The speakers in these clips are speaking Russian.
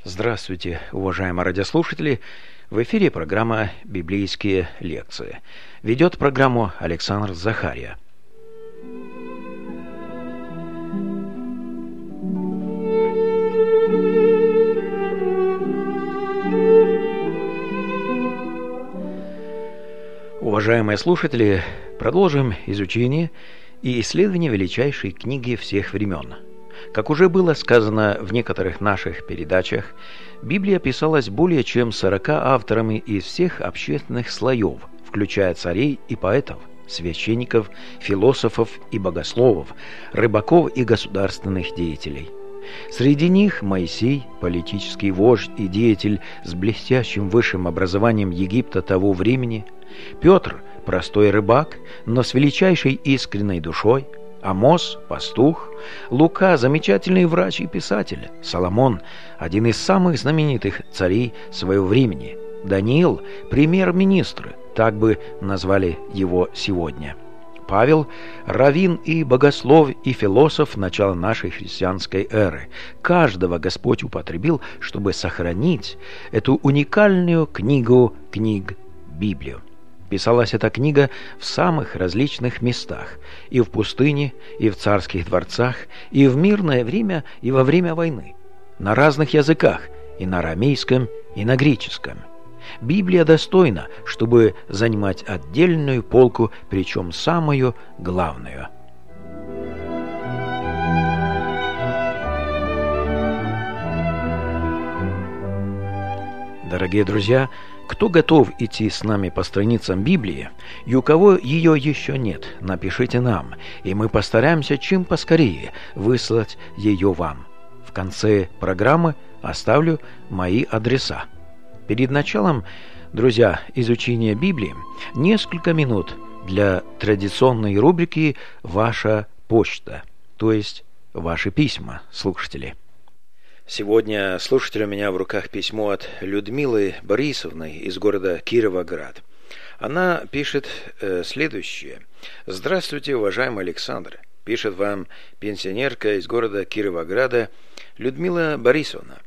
Здравствуйте, уважаемые радиослушатели! В эфире программа «Библейские лекции». Ведет программу Александр Захария. Уважаемые слушатели, продолжим изучение и исследование величайшей книги всех времен. Как уже было сказано в некоторых наших передачах, Библия писалась более чем 40 авторами из всех общественных слоев, включая царей и поэтов, священников, философов и богословов, рыбаков и государственных деятелей. Среди них Моисей, политический вождь и деятель с блестящим высшим образованием Египта того времени, Петр, простой рыбак, но с величайшей искренней душой, Амос – пастух, Лука – замечательный врач и писатель, Соломон – один из самых знаменитых царей своего времени, Даниил – премьер-министр, так бы назвали его сегодня, Павел – раввин и богослов и философ начала нашей христианской эры. Каждого Господь употребил, чтобы сохранить эту уникальную книгу книг Библию. Писалась эта книга в самых различных местах, и в пустыне, и в царских дворцах, и в мирное время, и во время войны, на разных языках, и на арамейском, и на греческом. Библия достойна, чтобы занимать отдельную полку, причем самую главную. Дорогие друзья, кто готов идти с нами по страницам Библии, и у кого ее еще нет, напишите нам, и мы постараемся чем поскорее выслать ее вам. В конце программы оставлю мои адреса. Перед началом, друзья, изучения Библии, несколько минут для традиционной рубрики «Ваша почта», то есть «Ваши письма», слушатели. Сегодня, слушатели, у меня в руках письмо от Людмилы Борисовны из города Кировоград. Она пишет следующее. «Здравствуйте, уважаемый Александр. Пишет вам пенсионерка из города Кировограда Людмила Борисовна.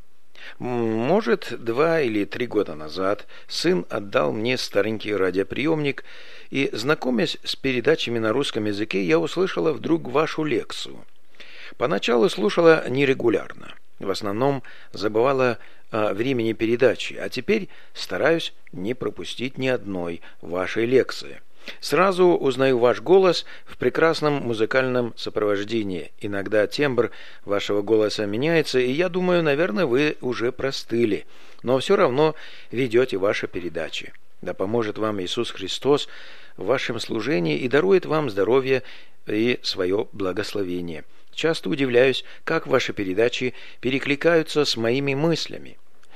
Может, 2 или 3 года назад сын отдал мне старенький радиоприемник, и, знакомясь с передачами на русском языке, я услышала вдруг вашу лекцию. Поначалу слушала нерегулярно. В основном забывала о времени передачи, а теперь стараюсь не пропустить ни одной вашей лекции. Сразу узнаю ваш голос в прекрасном музыкальном сопровождении. Иногда тембр вашего голоса меняется, и я думаю, наверное, вы уже простыли, но все равно ведете ваши передачи. Да поможет вам Иисус Христос в вашем служении и дарует вам здоровье и свое благословение. Часто удивляюсь, как ваши передачи перекликаются с моими мыслями.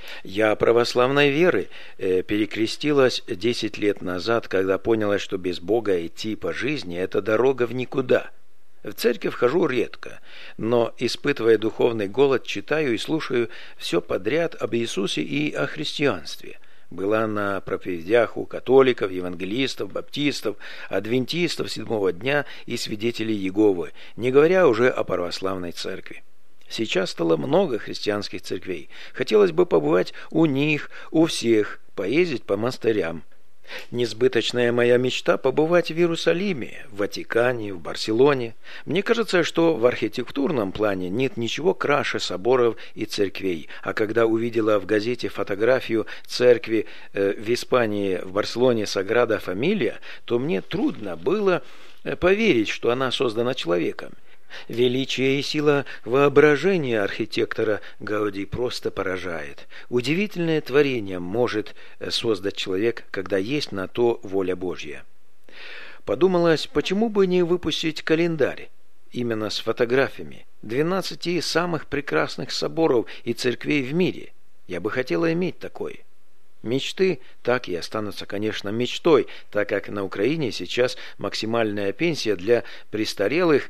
Я православной веры перекрестилась 10 лет назад, когда поняла, что без Бога идти по жизни – это дорога в никуда. В церковь хожу редко, но, испытывая духовный голод, читаю и слушаю все подряд об Иисусе и о христианстве. Была на проповедях у католиков, евангелистов, баптистов, адвентистов седьмого дня и свидетелей Иеговы, не говоря уже о православной церкви. Сейчас стало много христианских церквей. Хотелось бы побывать у них, у всех, поездить по монастырям. Несбыточная моя мечта – побывать в Иерусалиме, в Ватикане, в Барселоне. Мне кажется, что в архитектурном плане нет ничего краше соборов и церквей. А когда увидела в газете фотографию церкви в Испании, в Барселоне Саграда Фамилия, то мне трудно было поверить, что она создана человеком. Величие и сила воображения архитектора Гауди просто поражает. Удивительное творение может создать человек, когда есть на то воля Божья. Подумалось, почему бы не выпустить календарь именно с фотографиями 12 самых прекрасных соборов и церквей в мире. Я бы хотела иметь такой. Мечты так и останутся, конечно, мечтой, так как на Украине сейчас максимальная пенсия для престарелых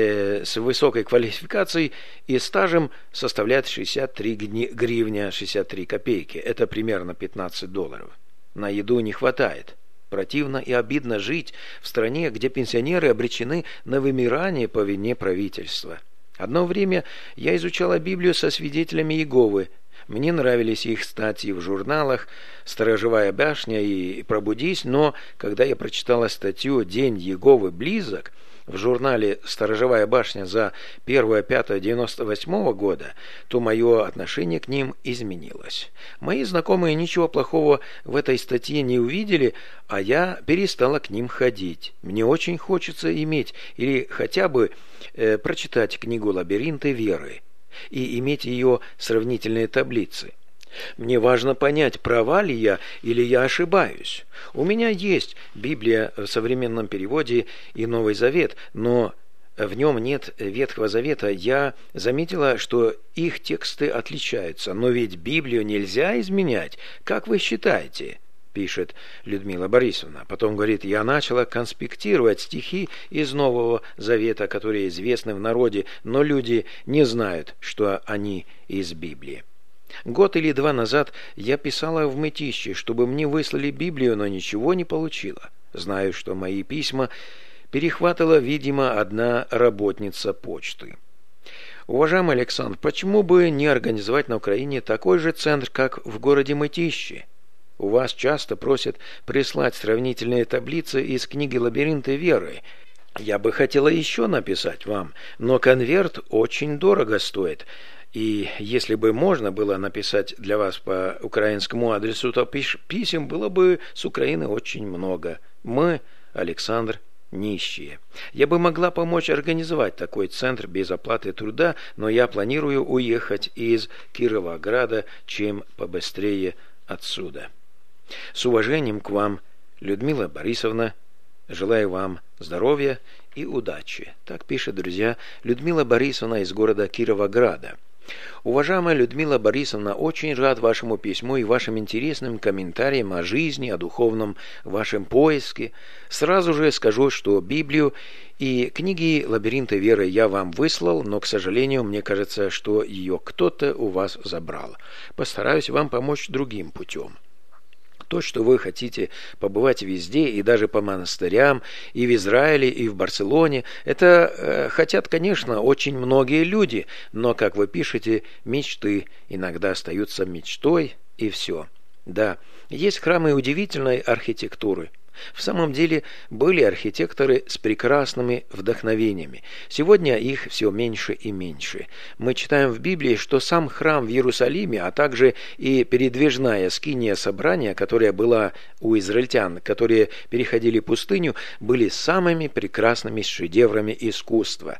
с высокой квалификацией и стажем составляет 63 гривня 63 копейки. Это примерно $15. На еду не хватает. Противно и обидно жить в стране, где пенсионеры обречены на вымирание по вине правительства. Одно время я изучала Библию со свидетелями Иеговы. Мне нравились их статьи в журналах «Сторожевая башня» и «Пробудись», но когда я прочитала статью «День Иеговы близок» в журнале «Сторожевая башня» за 1.5.98 года, то мое отношение к ним изменилось. Мои знакомые ничего плохого в этой статье не увидели, а я перестала к ним ходить. Мне очень хочется иметь или хотя бы прочитать книгу «Лабиринты веры» и иметь ее сравнительные таблицы. Мне важно понять, права ли я или я ошибаюсь. У меня есть Библия в современном переводе и Новый Завет, но в нем нет Ветхого Завета. Я заметила, что их тексты отличаются. Но ведь Библию нельзя изменять. Как вы считаете? Пишет Людмила Борисовна. Потом говорит, я начала конспектировать стихи из Нового Завета, которые известны в народе, но люди не знают, что они из Библии. Год или два назад я писала в Мытище, чтобы мне выслали Библию, но ничего не получила. Знаю, что мои письма перехватывала, видимо, одна работница почты. Уважаемый Александр, почему бы не организовать на Украине такой же центр, как в городе Мытище? У вас часто просят прислать сравнительные таблицы из книги «Лабиринты веры». Я бы хотела еще написать вам, но конверт очень дорого стоит. И если бы можно было написать для вас по украинскому адресу, то писем было бы с Украины очень много. Мы, Александр, нищие. Я бы могла помочь организовать такой центр без оплаты труда, но я планирую уехать из Кировограда чем побыстрее отсюда. С уважением к вам, Людмила Борисовна. Желаю вам здоровья и удачи. Так пишет, друзья, Людмила Борисовна из города Кировограда. Уважаемая Людмила Борисовна, очень рад вашему письму и вашим интересным комментариям о жизни, о духовном вашем поиске. Сразу же скажу, что Библию и книги «Лабиринты веры» я вам выслал, но, к сожалению, мне кажется, что ее кто-то у вас забрал. Постараюсь вам помочь другим путем. То, что вы хотите побывать везде, и даже по монастырям, и в Израиле, и в Барселоне, это хотят, конечно, очень многие люди, но, как вы пишете, мечты иногда остаются мечтой, и все. Да, есть храмы удивительной архитектуры. В самом деле были архитекторы с прекрасными вдохновениями. Сегодня их все меньше и меньше. Мы читаем в Библии, что сам храм в Иерусалиме, а также и передвижная скиния собрания, которая была у израильтян, которые переходили пустыню, были самыми прекрасными шедеврами искусства.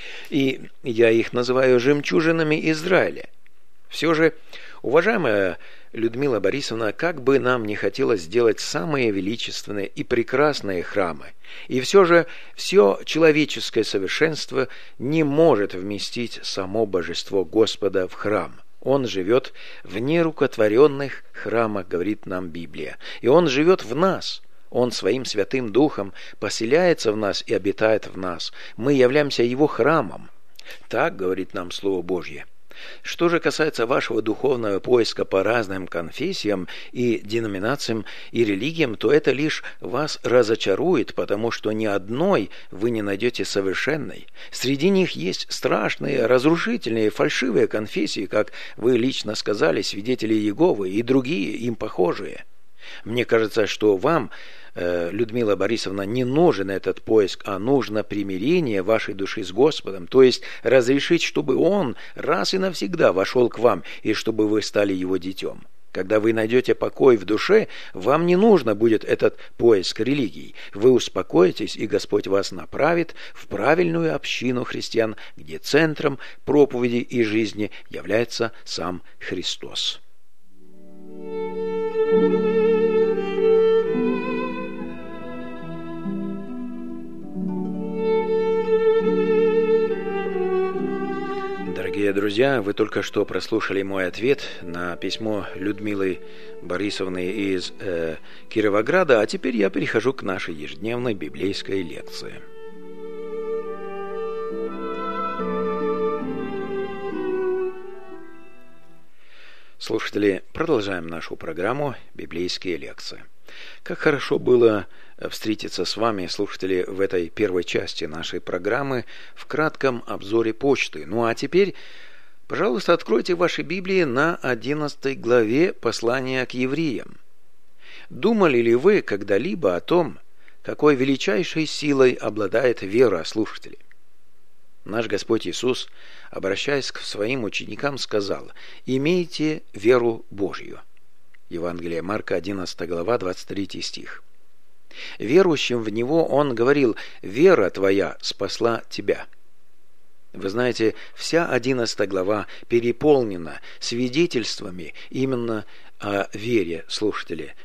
И я их называю жемчужинами Израиля. Все же, уважаемая Людмила Борисовна, как бы нам не хотелось сделать самые величественные и прекрасные храмы, и все же все человеческое совершенство не может вместить само божество Господа в храм. Он живет в нерукотворенных храмах, говорит нам Библия, и Он живет в нас. Он своим Святым Духом поселяется в нас и обитает в нас. Мы являемся Его храмом. Так говорит нам Слово Божье. Что же касается вашего духовного поиска по разным конфессиям и деноминациям и религиям, то это лишь вас разочарует, потому что ни одной вы не найдете совершенной. Среди них есть страшные, разрушительные, фальшивые конфессии, как вы лично сказали, свидетели Иеговы и другие им похожие. Мне кажется, что вам, Людмила Борисовна, не нужен этот поиск, а нужно примирение вашей души с Господом, то есть разрешить, чтобы Он раз и навсегда вошел к вам, и чтобы вы стали Его детем. Когда вы найдете покой в душе, вам не нужно будет этот поиск религий. Вы успокоитесь, и Господь вас направит в правильную общину христиан, где центром проповеди и жизни является сам Христос. Дорогие друзья, вы только что прослушали мой ответ на письмо Людмилы Борисовны из Кировограда, а теперь я перехожу к нашей ежедневной библейской лекции. Слушатели, продолжаем нашу программу «Библейские лекции». Как хорошо было встретиться с вами, слушатели, в этой первой части нашей программы в кратком обзоре почты. Ну а теперь Пожалуйста, откройте ваши Библии на 11 главе послания к евреям. Думали ли вы когда-либо о том, какой величайшей силой обладает вера, слушатели? Наш Господь Иисус, обращаясь к своим ученикам, сказал: «Имейте веру Божью». Евангелие Марка, 11 глава, 23 стих. Верующим в Него Он говорил: «Вера твоя спасла тебя». Вы знаете, вся 11 глава переполнена свидетельствами именно о вере, слушатели.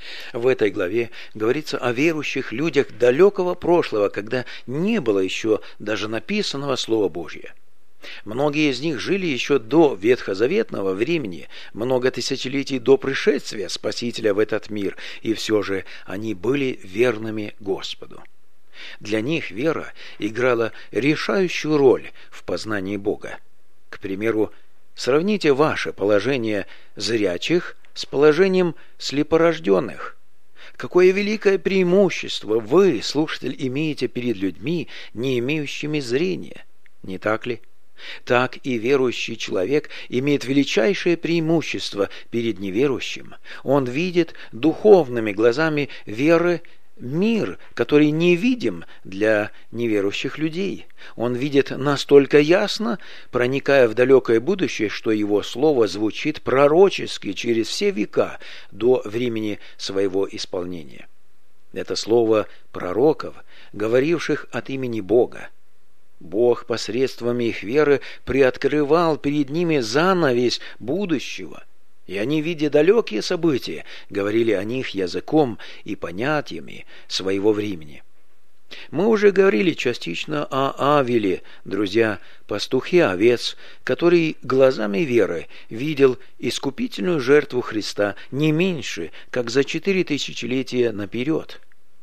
В этой главе говорится о верующих людях далекого прошлого, когда не было еще даже написанного Слова Божье. Многие из них жили еще до ветхозаветного времени, много тысячелетий до пришествия Спасителя в этот мир, и все же они были верными Господу. Для них вера играла решающую роль в познании Бога. К примеру, сравните ваше положение зрячих с положением слепорожденных. Какое великое преимущество вы, слушатель, имеете перед людьми, не имеющими зрения, не так ли? Так и верующий человек имеет величайшее преимущество перед неверующим. Он видит духовными глазами веры мир, который невидим для неверующих людей. Он видит настолько ясно, проникая в далекое будущее, что его слово звучит пророчески через все века до времени своего исполнения. Это слово пророков, говоривших от имени Бога. Бог посредством их веры приоткрывал перед ними занавесь будущего, и они, видя далекие события, говорили о них языком и понятиями своего времени. Мы уже говорили частично о Авеле, друзья, пастухе овец, который глазами веры видел искупительную жертву Христа не меньше, как за 4 тысячелетия наперед.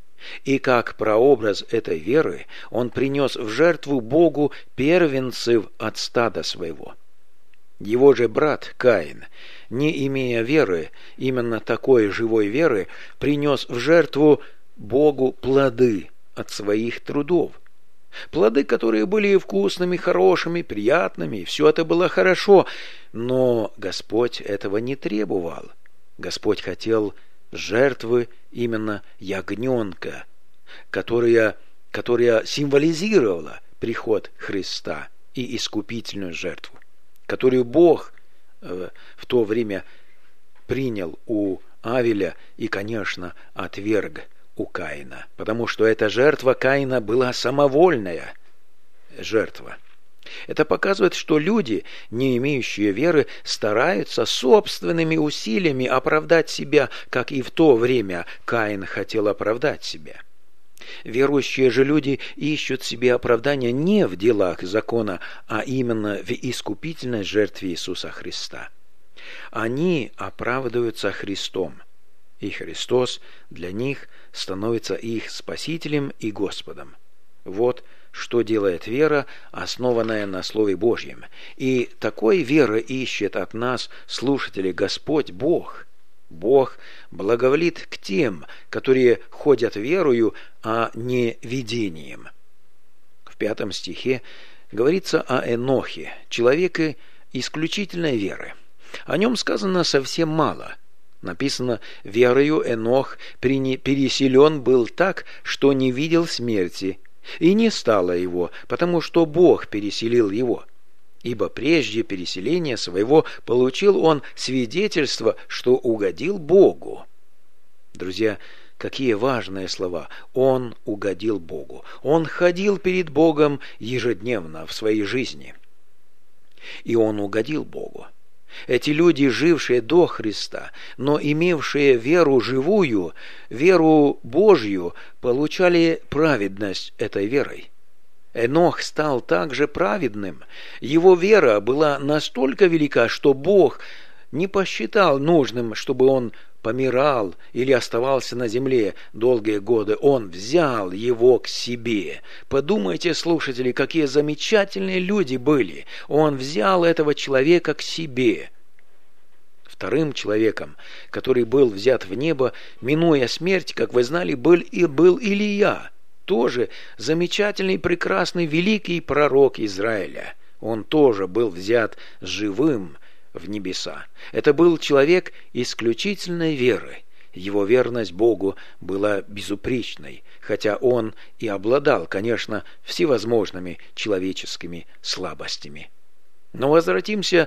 И как прообраз этой веры он принес в жертву Богу первенцев от стада своего. Его же брат Каин, не имея веры, именно такой живой веры, принес в жертву Богу плоды от своих трудов. Плоды, которые были вкусными, хорошими, приятными, и все это было хорошо, но Господь этого не требовал. Господь хотел жертвы именно ягненка, которая символизировала приход Христа и искупительную жертву, которую Бог в то время принял у Авеля и, конечно, отверг у Каина, потому что эта жертва Каина была самовольная жертва. Это показывает, что люди, не имеющие веры, стараются собственными усилиями оправдать себя, как и в то время Каин хотел оправдать себя. Верующие же люди ищут себе оправдания не в делах закона, а именно в искупительной жертве Иисуса Христа. Они оправдываются Христом, и Христос для них становится их Спасителем и Господом. Вот что делает вера, основанная на Слове Божьем. И такой веры ищет от нас, слушатели, Господь Бог. Бог благоволит к тем, которые ходят верою, а не видением. В 5 стихе говорится о Энохе, человеке исключительной веры. О нем сказано совсем мало. Написано: «Верою Энох переселен был так, что не видел смерти, и не стало его, потому что Бог переселил его. Ибо прежде переселения своего получил он свидетельство, что угодил Богу». Друзья, какие важные слова! Он угодил Богу. Он ходил перед Богом ежедневно в своей жизни. И он угодил Богу. Эти люди, жившие до Христа, но имевшие веру живую, веру Божью, получали праведность этой верой. Энох стал также праведным. Его вера была настолько велика, что Бог не посчитал нужным, чтобы он помирал или оставался на земле долгие годы. Он взял его к себе. Подумайте, слушатели, какие замечательные люди были. Он взял этого человека к себе. Вторым человеком, который был взят в небо, минуя смерть, как вы знали, был Илия, тоже замечательный, прекрасный, великий пророк Израиля. Он тоже был взят живым в небеса. Это был человек исключительной веры. Его верность Богу была безупречной, хотя он и обладал, конечно, всевозможными человеческими слабостями. Но возвратимся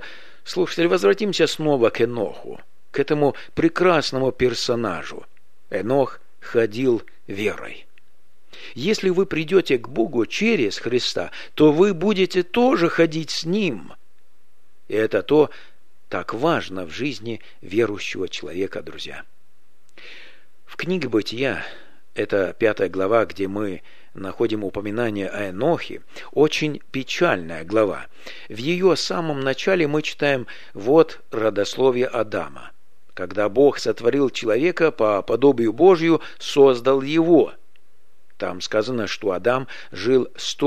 снова к Эноху, к этому прекрасному персонажу. Энох ходил верой. Если вы придете к Богу через Христа, то вы будете тоже ходить с Ним. И это то так важно в жизни верующего человека, друзья. В книге «Бытия», это 5 глава, где мы находим упоминание о Энохе, очень печальная глава. В ее самом начале мы читаем «Вот родословие Адама. Когда Бог сотворил человека по подобию Божию, создал его». Там сказано, что Адам жил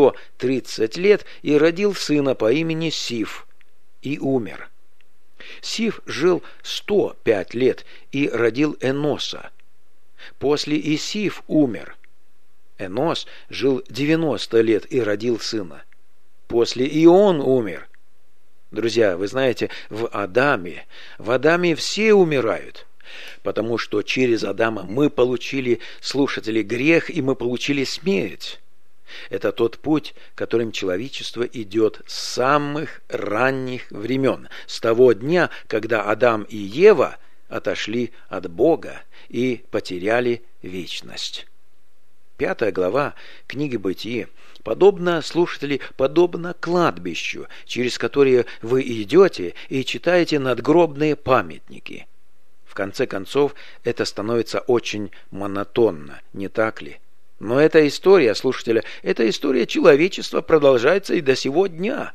130 лет и родил сына по имени Сиф и умер. Сиф жил 105 лет и родил Эноса. После Исиф умер. Энос жил 90 лет и родил сына. После и он умер. Друзья, вы знаете, в Адаме все умирают, потому что через Адама мы получили, слушатели, грех, и мы получили смерть. Это тот путь, которым человечество идет с самых ранних времен, с того дня, когда Адам и Ева отошли от Бога и потеряли вечность. 5 глава книги «Бытие» подобно, слушатели, подобно кладбищу, через которое вы идете и читаете надгробные памятники. В конце концов, это становится очень монотонно, не так ли? Но эта история, слушатели, эта история человечества продолжается и до сего дня.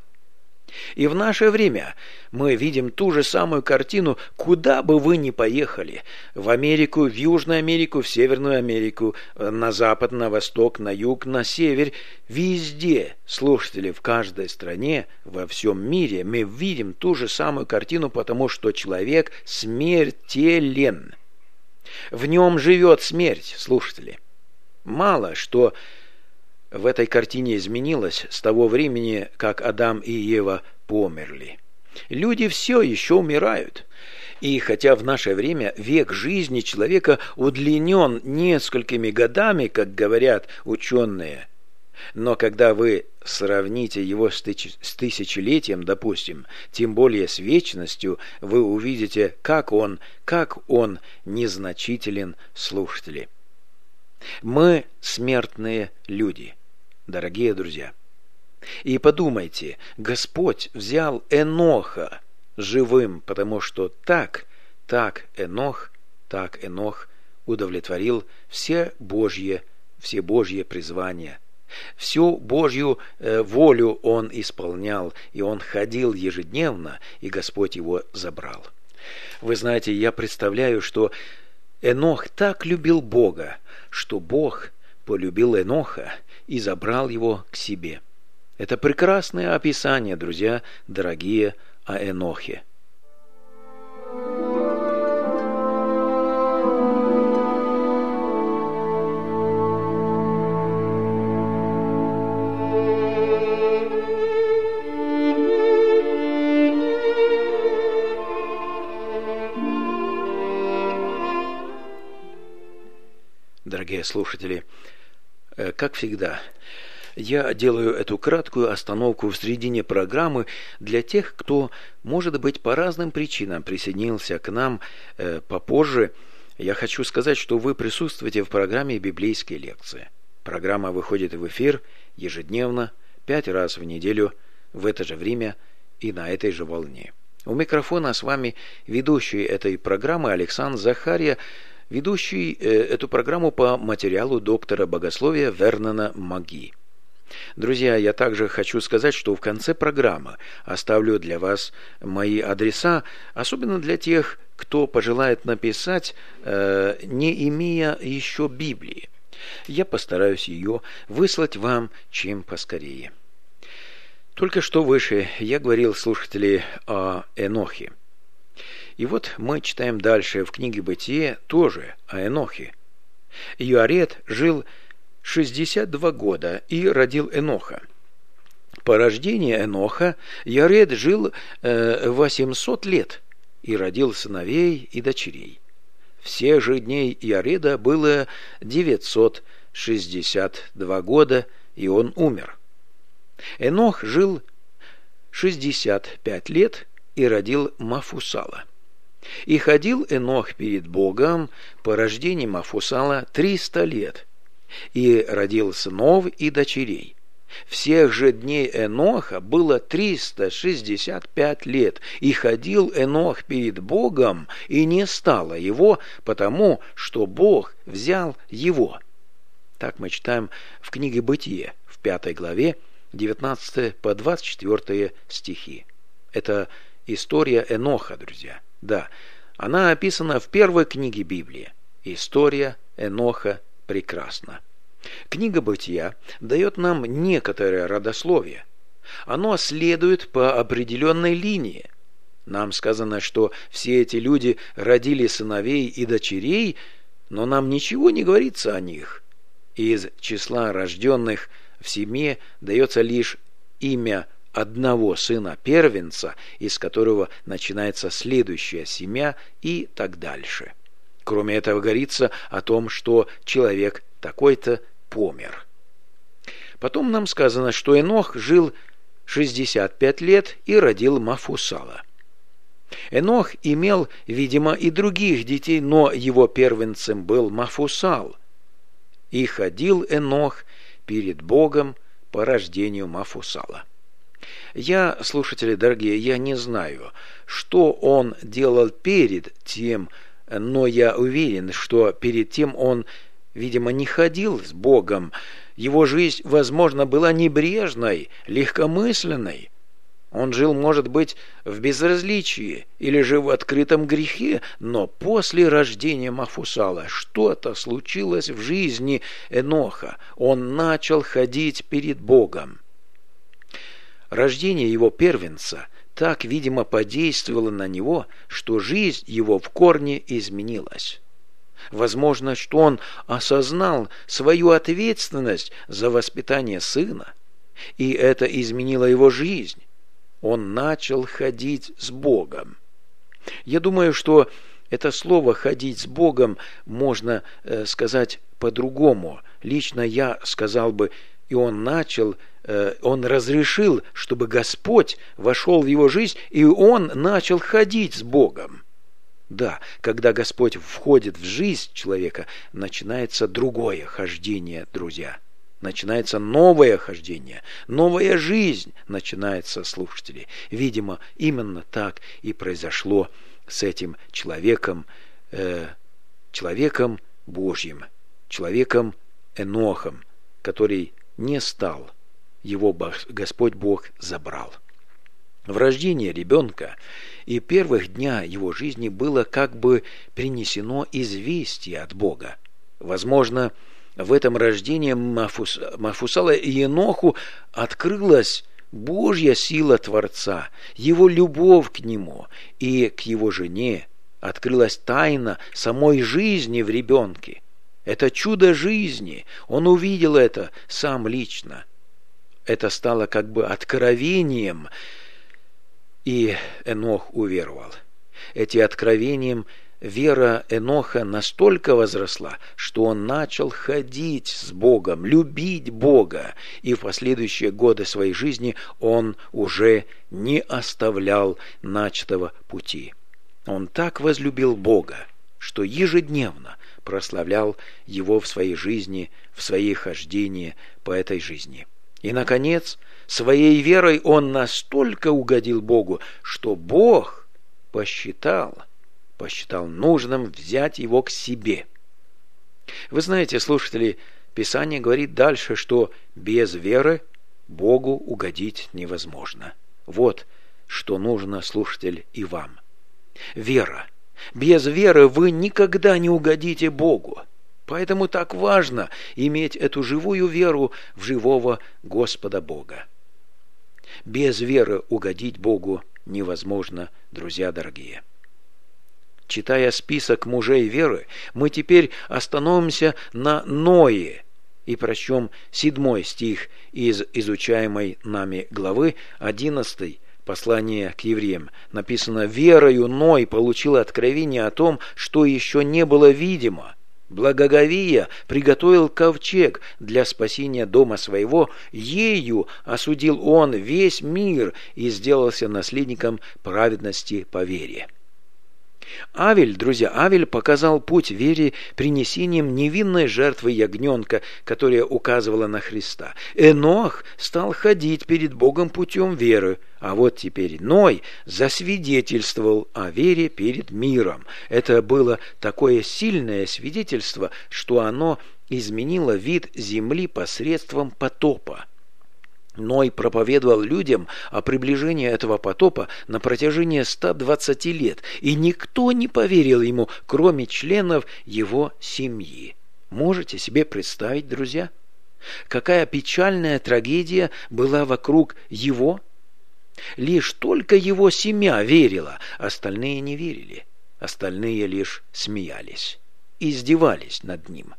И в наше время мы видим ту же самую картину, куда бы вы ни поехали. В Америку, в Южную Америку, в Северную Америку, на запад, на восток, на юг, на север. Везде, слушатели, в каждой стране, во всем мире мы видим ту же самую картину, потому что человек смертелен. В нем живет смерть, слушатели. Мало что в этой картине изменилось с того времени, как Адам и Ева померли. Люди все еще умирают. И хотя в наше время век жизни человека удлинен несколькими годами, как говорят ученые, но когда вы сравните его с тысячелетием, допустим, тем более с вечностью, вы увидите, как он незначителен, слушатели. Мы смертные люди, дорогие друзья. И подумайте, Господь взял Эноха живым, потому что так Энох удовлетворил все Божьи призвания. Всю Божью волю он исполнял, и он ходил ежедневно, и Господь его забрал. Вы знаете, я представляю, что Энох так любил Бога, что Бог полюбил Эноха и забрал его к себе. Это прекрасное описание, друзья, дорогие, о Энохе. Дорогие слушатели, как всегда, я делаю эту краткую остановку в середине программы для тех, кто, может быть, по разным причинам присоединился к нам попозже. Я хочу сказать, что вы присутствуете в программе «Библейские лекции». Программа выходит в эфир ежедневно, 5 раз в неделю, в это же время и на этой же волне. У микрофона с вами ведущий этой программы Александр Захария, ведущий эту программу по материалу доктора богословия Вернона Маги. Друзья, я также хочу сказать, что в конце программы оставлю для вас мои адреса, особенно для тех, кто пожелает написать, не имея еще Библии. Я постараюсь ее выслать вам чем поскорее. Только что выше я говорил, слушатели, о Энохе. И вот мы читаем дальше в книге «Бытие» тоже о Энохе. Иаред жил 62 года и родил Эноха. По рождении Эноха Яред жил 800 лет и родил сыновей и дочерей. Всех же дней Яреда было 962 года, и он умер. Энох жил 65 лет и родил Мафусала. И ходил Энох перед Богом по рождении Мафусала 300 лет, и родил сынов и дочерей. Всех же дней Эноха было 365 лет, и ходил Энох перед Богом, и не стало его, потому что Бог взял его. Так мы читаем в книге Бытие, в 5 главе, 19 по 24 стихи. Это история Эноха, друзья. Да, она описана в первой книге Библии. История Эноха прекрасна. Книга Бытия дает нам некоторое родословие. Оно следует по определенной линии. Нам сказано, что все эти люди родили сыновей и дочерей, но нам ничего не говорится о них. Из числа рожденных в семье дается лишь имя одного сына-первенца, из которого начинается следующая семья и так дальше. Кроме этого говорится о том, что человек такой-то помер. Потом нам сказано, что Энох жил 65 лет и родил Мафусала. Энох имел, видимо, и других детей, но его первенцем был Мафусал. И ходил Энох перед Богом по рождению Мафусала. Я, слушатели дорогие, я не знаю, что он делал перед тем, но я уверен, что перед тем он, видимо, не ходил с Богом. Его жизнь, возможно, была небрежной, легкомысленной. Он жил, может быть, в безразличии или же в открытом грехе, но после рождения Мафусала что-то случилось в жизни Эноха. Он начал ходить перед Богом. Рождение его первенца так, видимо, подействовало на него, что жизнь его в корне изменилась. Возможно, что он осознал свою ответственность за воспитание сына, и это изменило его жизнь. Он начал ходить с Богом. Я думаю, что это слово «ходить с Богом» можно сказать по-другому. Лично я сказал бы, и он разрешил, чтобы Господь вошел в его жизнь, и он начал ходить с Богом. Да, когда Господь входит в жизнь человека, начинается другое хождение, друзья. Начинается новое хождение, новая жизнь начинается, слушатели. Видимо, именно так и произошло с этим человеком, человеком Божьим, человеком Энохом, который не стал, его Господь Бог забрал. В рождении ребенка и первых дня его жизни было как бы принесено известие от Бога. Возможно, в этом рождении Мафусала и Еноху открылась Божья сила Творца, его любовь к нему, и к его жене открылась тайна самой жизни в ребенке. Это чудо жизни, он увидел это сам лично. Это стало как бы откровением, и Энох уверовал. Этим откровением вера Эноха настолько возросла, что он начал ходить с Богом, любить Бога, и в последующие годы своей жизни он уже не оставлял начатого пути. Он так возлюбил Бога, что ежедневно прославлял Его в своей жизни, в своей хождении по этой жизни. И, наконец, своей верой он настолько угодил Богу, что Бог посчитал нужным взять его к себе. Вы знаете, слушатели, Писание говорит дальше, что без веры Богу угодить невозможно. Вот что нужно, слушатель, и вам. Вера. Без веры вы никогда не угодите Богу. Поэтому так важно иметь эту живую веру в живого Господа Бога. Без веры угодить Богу невозможно, друзья дорогие. Читая список мужей веры, мы теперь остановимся на Ное, И прочтем 7 стих из изучаемой нами главы 11 послания к евреям. Написано: «Верою Ной получил откровение о том, что еще не было видимо. Благоговея приготовил ковчег для спасения дома своего, ею осудил он весь мир и сделался наследником праведности по вере». Авель, друзья, Авель показал путь вере принесением невинной жертвы ягненка, которая указывала на Христа. Энох стал ходить перед Богом путем веры, а вот теперь Ной засвидетельствовал о вере перед миром. Это было такое сильное свидетельство, что оно изменило вид земли посредством потопа. Ной проповедовал людям о приближении этого потопа на протяжении 120 лет, и никто не поверил ему, кроме членов его семьи. Можете себе представить, друзья, какая печальная трагедия была вокруг его? Лишь только его семья верила, остальные не верили, остальные лишь смеялись, издевались над ним.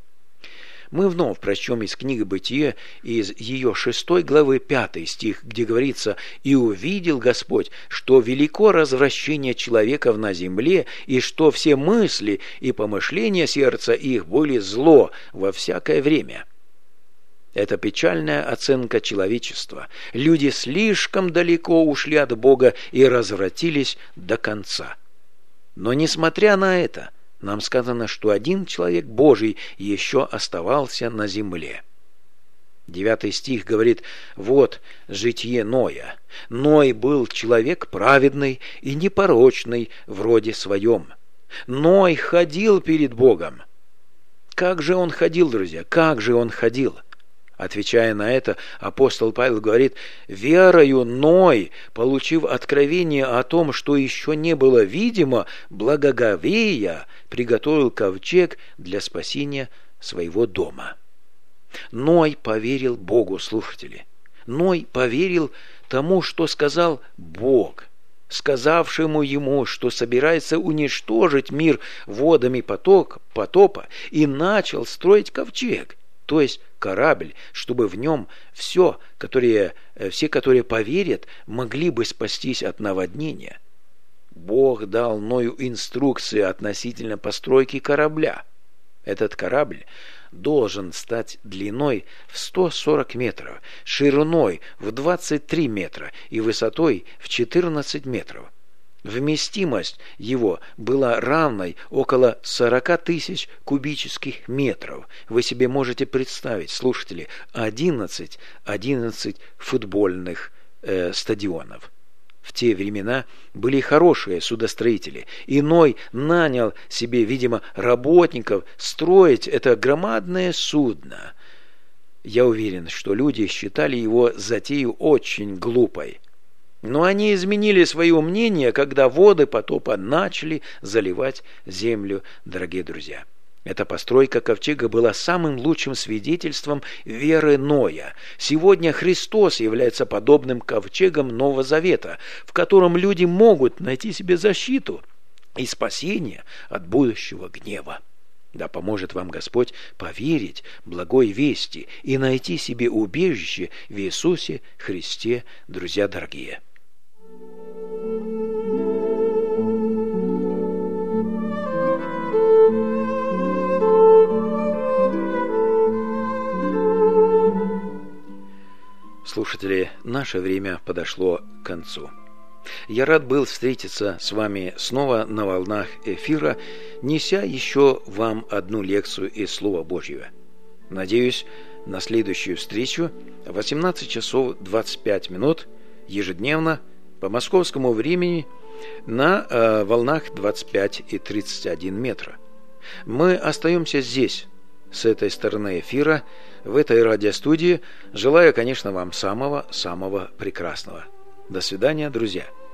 Мы вновь прочтем из книги «Бытие», из ее 6 главы 5 стих, где говорится: «И увидел Господь, что велико развращение человеков на земле, и что все мысли и помышления сердца их были зло во всякое время». Это печальная оценка человечества. Люди слишком далеко ушли от Бога и развратились до конца. Но несмотря на это, нам сказано, что один человек Божий еще оставался на земле. 9 стих говорит: «Вот житие Ноя. Ной был человек праведный и непорочный в роде своем. Ной ходил перед Богом». Как же он ходил, друзья? Как же он ходил? Отвечая на это, апостол Павел говорит: «Верою Ной, получив откровение о том, что еще не было видимо, благоговея приготовил ковчег для спасения своего дома». Ной поверил Богу, слушатели. Ной поверил тому, что сказал Бог, сказавшему ему, что собирается уничтожить мир водами потопа, и начал строить ковчег, то есть корабль, чтобы в нем все, которые поверят, могли бы спастись от наводнения. Бог дал Ною инструкции относительно постройки корабля. Этот корабль должен стать длиной в 140 метров, шириной в 23 метра и высотой в 14 метров. Вместимость его была равной около 40 тысяч кубических метров. Вы себе можете представить, слушатели, 11 футбольных стадионов. В те времена были хорошие судостроители, и Ной нанял себе, видимо, работников строить это громадное судно. Я уверен, что люди считали его затею очень глупой. Но они изменили свое мнение, когда воды потопа начали заливать землю, дорогие друзья. Эта постройка ковчега была самым лучшим свидетельством веры Ноя. Сегодня Христос является подобным ковчегом Нового Завета, в котором люди могут найти себе защиту и спасение от будущего гнева. Да поможет вам Господь поверить благой вести и найти себе убежище в Иисусе Христе, друзья дорогие. Слушатели, наше время подошло к концу. Я рад был встретиться с вами снова на волнах эфира, неся еще вам одну лекцию из Слова Божьего. Надеюсь на следующую встречу в 18 часов 25 минут ежедневно по московскому времени на волнах 25 и 31 метра. Мы остаемся здесь, с этой стороны эфира, в этой радиостудии. Желаю, конечно, вам самого прекрасного. До свидания, друзья.